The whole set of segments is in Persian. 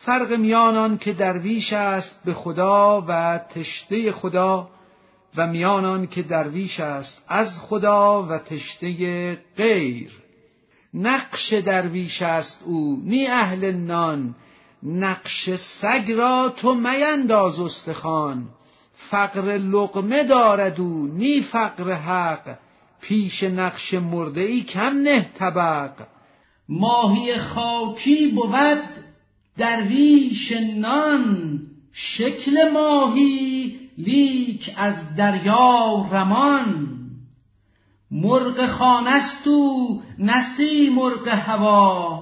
فرق میان آن که درویش است به خدا و تشنه خدا و میان آن که درویش است از خدا و تشنه غیر. نقش درویش است او نی اهل نان، نقش سگ را تو مینداز استخوان. فقر لقمه دارد او نی فقر حق، پیش نقش مرده ای کم نه طبق. ماهی خاکی بود درویش نان، شکل ماهی لیک از دریا رمان. مرغ خانست او نسی مرغ هوا،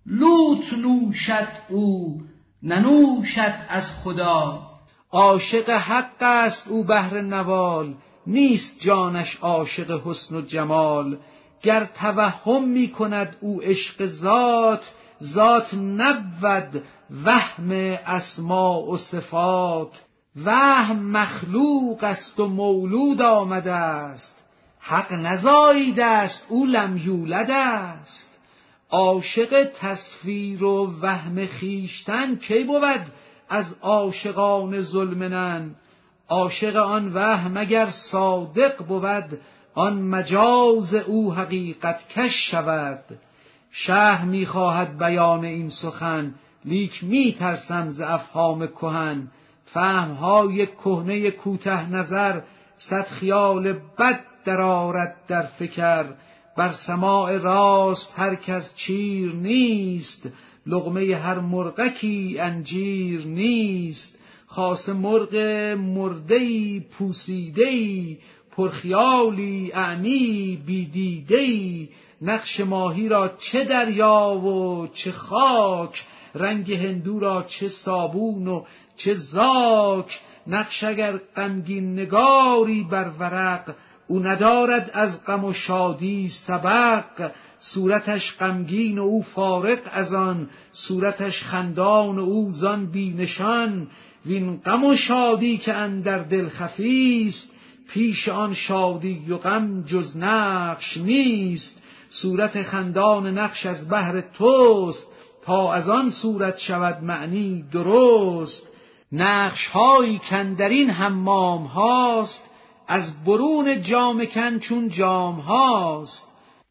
لوت نوشد او ننوشد از خدا. عاشق حق است او بهر نوال، نیست جانش عاشق حسن و جمال. گر توهم می کند او عشق ذات، ذات نبود وهم اسماء و صفات. وهم مخلوق است و مولود آمده است، حق نزاییده است او لم یولد است. عاشق تصویر و وهم خیشتن کی بود از عاشقان ظلمنن؟ عاشق آن وهم اگر صادق بود، آن مجاز او حقیقت کش شود. شرح می خواهد بیان این سخن، لیک می ترسم ز افهام کهن. فهمهای کهنه کوته نظر، صد خیال بد درآرد در فکر. بر سماع راست هر کس چیر نیست، لقمه هر مرغکی انجیر نیست. خاصه مرغ مرده‌ای پوسیده‌ای، پرخیالی اعنی بیدیده‌ای. نقش ماهی را چه دریا و چه خاک، رنگ هندو را چه صابون و چه زاک. نقش اگر غمگین نگاری بر ورق، او ندارد از غم و شادی سبق. صورتش غمگین و او فارغ از آن، صورتش خندان و او زان بی نشان. وین غم و شادی که اندر دل خفیست، پیش آن شادی و غم جز نقش نیست. صورت خندان نقش از بهر توست، تا از آن صورت شود معنی درست. نقش هایی کاندرین حمام هاست، از برون جامه کن چون جام هاست.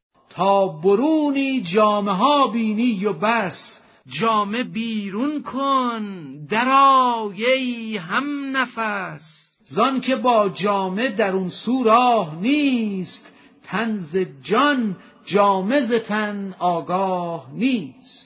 تا برونی جامه ها بینی و بس، جامه بیرون کن درآی ای هم نفس. زان که با جامه درون سو راه نیست، تن ز جان جامه ز تن آگاه نیست.